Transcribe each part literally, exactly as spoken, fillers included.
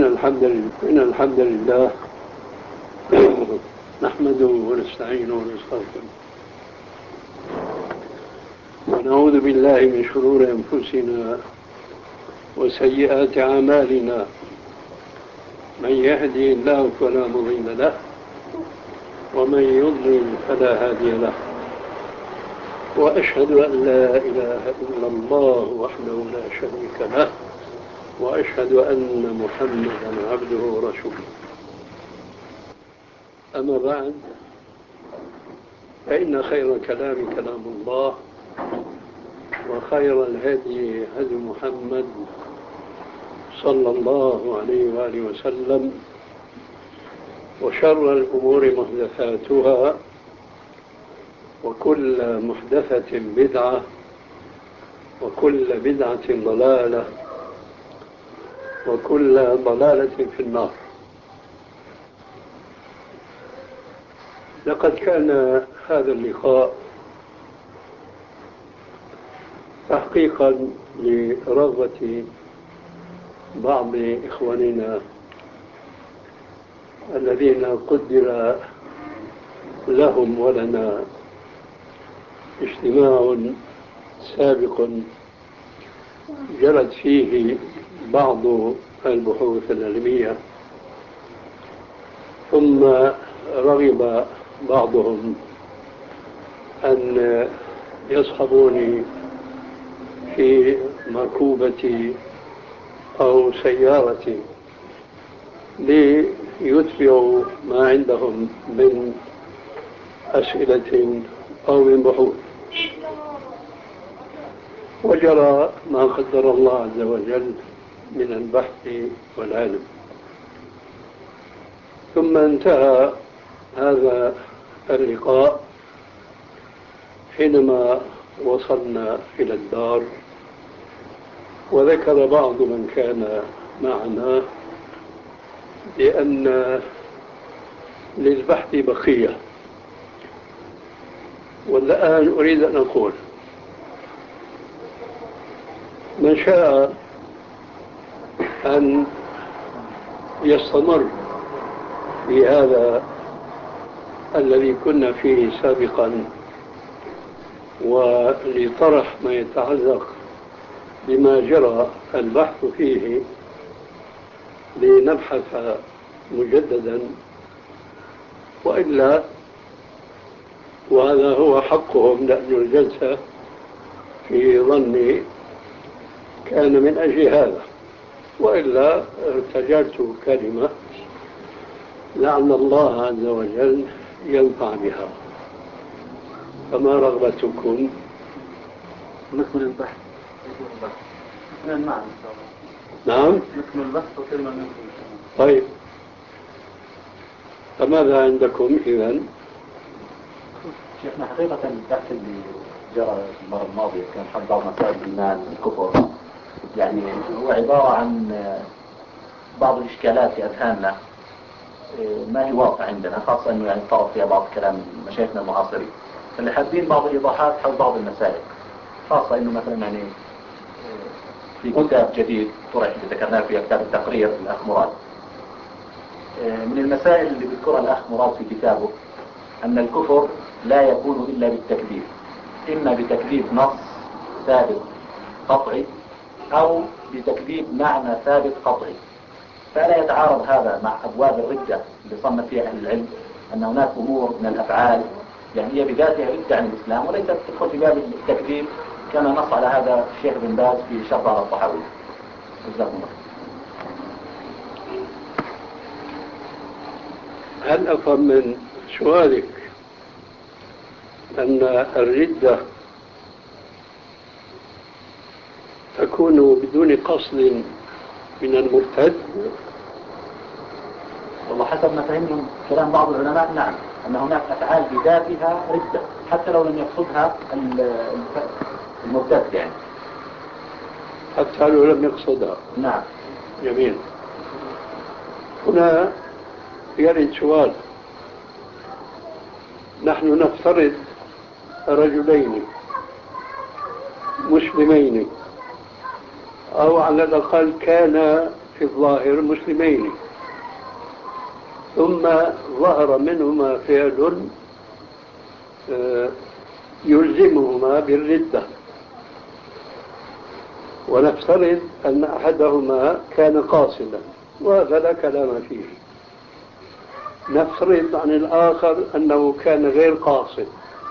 إن الحمد لله إن الحمد لله نحمده ونستعينه ونستغفره ونعوذ بالله من شرور أنفسنا وسيئات أعمالنا. من يهدي الله فلا مضل له ومن يضلل فلا هادي له، وأشهد أن لا إله إلا الله وحده لا شريك له، وأشهد أن محمدا عبده ورسوله. أما بعد، فإن خير الكلام كلام الله، وخير الهدي هدي محمد صلى الله عليه وآله وسلم، وشر الأمور محدثاتها، وكل محدثة بدعة، وكل بدعة ضلالة، وكل ضلالة في النار. لقد كان هذا اللقاء تحقيقا لرغبة بعض إخواننا الذين قدر لهم ولنا اجتماع سابق جرت فيه بعض البحوث العلمية، ثم رغب بعضهم أن يصحبوني في مركوبتي أو سيارتي ليتبعوا ما عندهم من أسئلة أو من بحوث، وجرى ما قدر الله عز وجل من البحث والعلم. ثم انتهى هذا اللقاء حينما وصلنا إلى الدار، وذكر بعض من كان معنا بأن للبحث بقية. والآن أريد أن أقول: من شاء أن يستمر في هذا الذي كنا فيه سابقا، ولطرح ما يتعلق بما جرى البحث فيه لنبحث مجددا، وإلا وهذا هو حقهم، لأن الجلسة في ظني كان من أجل هذا، وإلا ارتجلت كلمة لعل الله عز وجل ينفع بها. فما رغبتكم؟ نكمل البحث. اثنين معا إن شاء الله. نعم، نكمل البحث وكلمة نكمل. طيب، فماذا عندكم إذن؟ شيخنا، حقيقة البحث اللي جرى المرة الماضية كان حول بعض مسائل الإيمان الكفر، يعني هو عبارة عن بعض الإشكالات في أذهاننا ما هي واضحة عندنا، خاصة أنه يعني طرف فيها بعض كلام مشايخنا المعاصرين، فاللي حابين بعض الإيضاحات حول بعض المسائل، خاصة أنه مثلا يعني في كتاب جديد طرح اللي ذكرناه فيه كتاب التقرير للأخ مراد. من المسائل اللي بيذكرها الأخ مراد في كتابه أن الكفر لا يكون إلا بالتكذيب، إما بتكذيب نص ثابت قطعي أو بتكذيب معنى ثابت قطعي. فلا يتعارض هذا مع أبواب الردة اللي صنف فيها أهل العلم، أن هناك أمور من الأفعال يعني هي بذاتها ردة عن الإسلام وليست تدخل في باب التكذيب، كما نص على هذا الشيخ بن باز في شرح على الطحاوي. جزاكم الله. هل أفهم من سؤالك أن الردة تكون بدون قصد من المرتد؟ والله حسب ما فهمنا كلام بعض العلماء نعم، أن هناك أفعال بذاتها ردة حتى لو لم يقصدها المرتد، يعني حتى لو لم يقصدها. نعم. جميل. هنا يرد سؤال: نحن نفترض رجلين مسلمين، أو على الأقل كان في الظاهر مسلمين، ثم ظهر منهما فعل يلزمهما بالردة، ونفترض أن أحدهما كان قاصدا وهذا لا كلام فيه، نفترض عن الآخر أنه كان غير قاصد،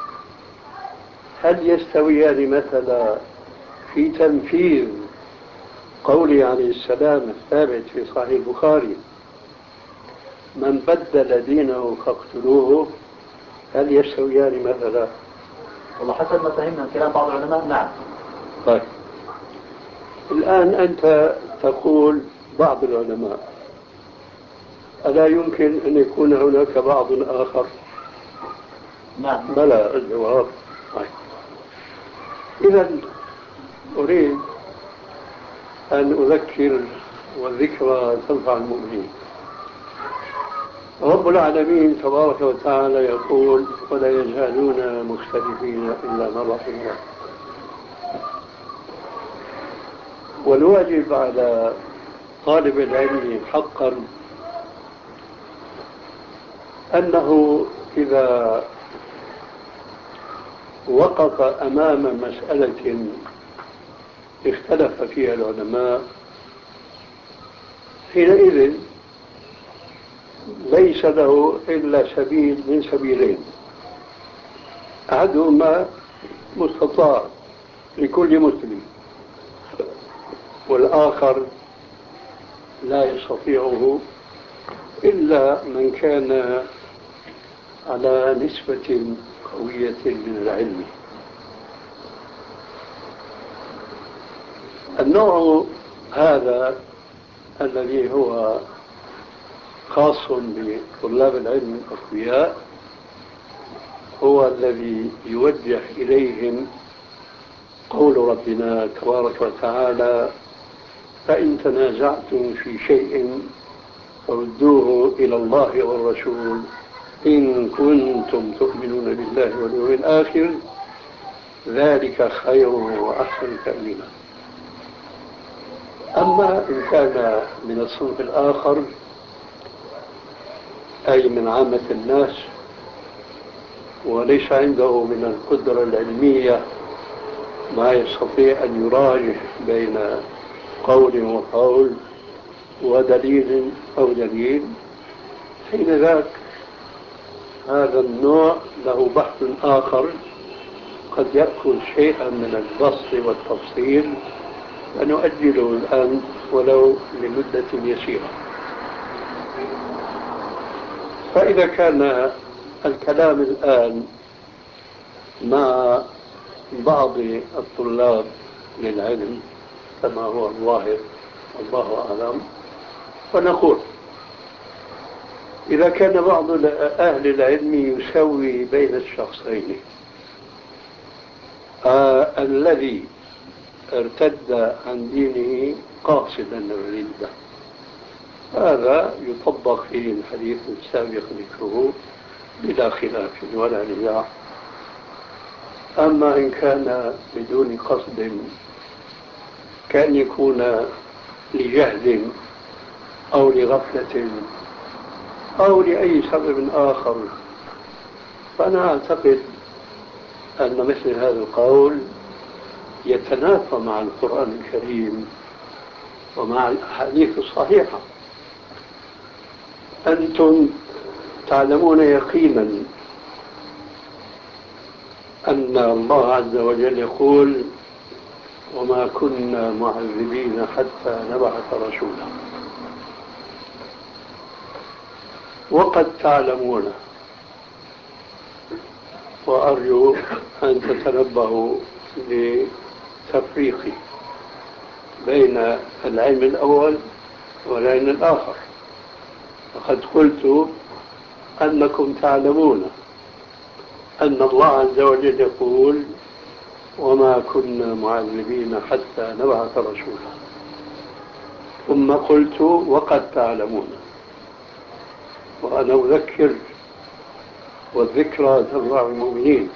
هل يستويان مثلا في تنفيذ قوله عليه السلام الثابت في صحيح البخاري من بدل دينه فاقتلوه؟ هل يستويان مثلا؟ والله حسب ما فهمنا من كلام بعض العلماء نعم. طيب الآن أنت تقول بعض العلماء، ألا يمكن أن يكون هناك بعض آخر؟ نعم. بلى الجواب. طيب إذا أريد أن أذكر والذكرى تنفع المؤمنين. رب العالمين تبارك وتعالى يقول ولا يزالون مختلفين إلا من رحم الله. والواجب على طالب العلم حقا أنه إذا وقف أمام مسألة اختلف فيها العلماء حينئذ ليس له إلا سبيل من سبيلين، أحدهما مستطاع لكل مسلم والآخر لا يستطيعه إلا من كان على نسبة قوية من العلم. النوع هذا الذي هو خاص بطلاب العلم الأقوياء هو الذي يوجه إليهم قول ربنا تبارك وتعالى فإن تنازعتم في شيء فردوه إلى الله والرسول إن كنتم تؤمنون بالله واليوم الآخر ذلك خير وأحسن تأويلا. أما إن كان من الصنف الآخر أي من عامة الناس وليس عنده من القدرة العلمية ما يستطيع أن يراجع بين قول وقول ودليل أو دليل، حين ذاك هذا النوع له بحث آخر قد يأخذ شيئا من البسط والتفصيل فنؤجله الآن ولو لمدة يسيرة. فإذا كان الكلام الآن مع بعض الطلاب للعلم كما هو الظاهر والله أعلم، فنقول إذا كان بعض أهل العلم يسوي بين الشخصين آه الذي ارتد عن دينه قاصدا الردة، هذا يطبق فيه الحديث السابق ذكره بلا خلاف ولا نزاع. أما إن كان بدون قصد كان يكون لجهل أو لغفلة أو لأي سبب آخر، فأنا أعتقد أن مثل هذا القول يتنافى مع القرآن الكريم ومع الأحاديث الصحيحة. أنتم تعلمون يقينا أن الله عز وجل يقول وما كنا معذبين حتى نبعث رسولا، وقد تعلمون وأرجو أن تتنبهوا لتفريق بين العلم الأول والعلم الآخر. فقد قلت أنكم تعلمون أن الله عز وجل يقول وما كنا معذبين حتى نبعث رسولا، ثم قلت وقد تعلمون. وأنا أذكر والذكرى تنفع المؤمنين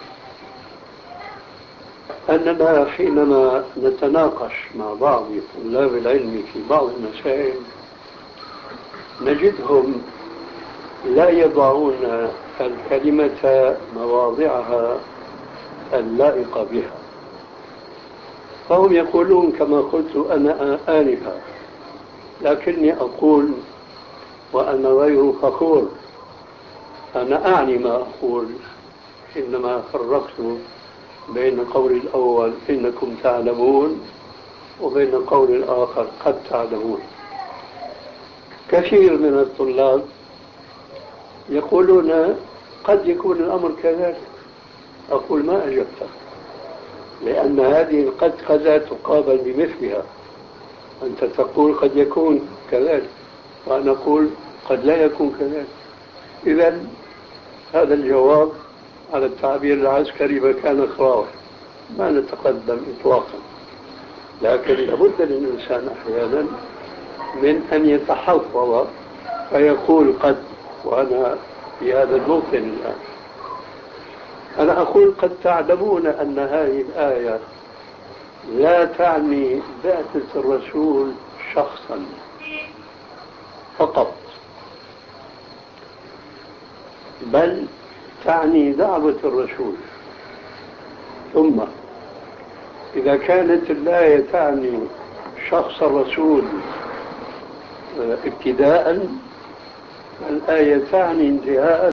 أننا حينما نتناقش مع بعض طلاب العلم في بعض المسائل نجدهم لا يضعون الكلمة مواضعها اللائقة بها، فهم يقولون كما قلت أنا آنفا، لكني أقول وأنا غير فخور، أنا أعني ما أقول، إنما فرقت بين قول الأول إنكم تعلمون وبين قول الآخر قد تعلمون. كثير من الطلاب يقولون قد يكون الأمر كذلك، أقول ما أجبت، لأن هذه القد قد تقابل بمثلها، أنت تقول قد يكون كذلك وأنا أقول قد لا يكون كذلك. إذن هذا الجواب على التعبير العسكري مكان خراوة، ما نتقدم إطلاقا، لكن لابد للإنسان أحيانا من أن يتحفظ فيقول قد، وأنا في هذا الموطن الآن أنا أقول قد تعلمون أن هذه الآية لا تعني بعثة الرسول شخصا فقط، بل تعني دعوة الرسول. ثم إذا كانت الآية تعني شخص الرسول ابتداء، الآية تعني انتهاء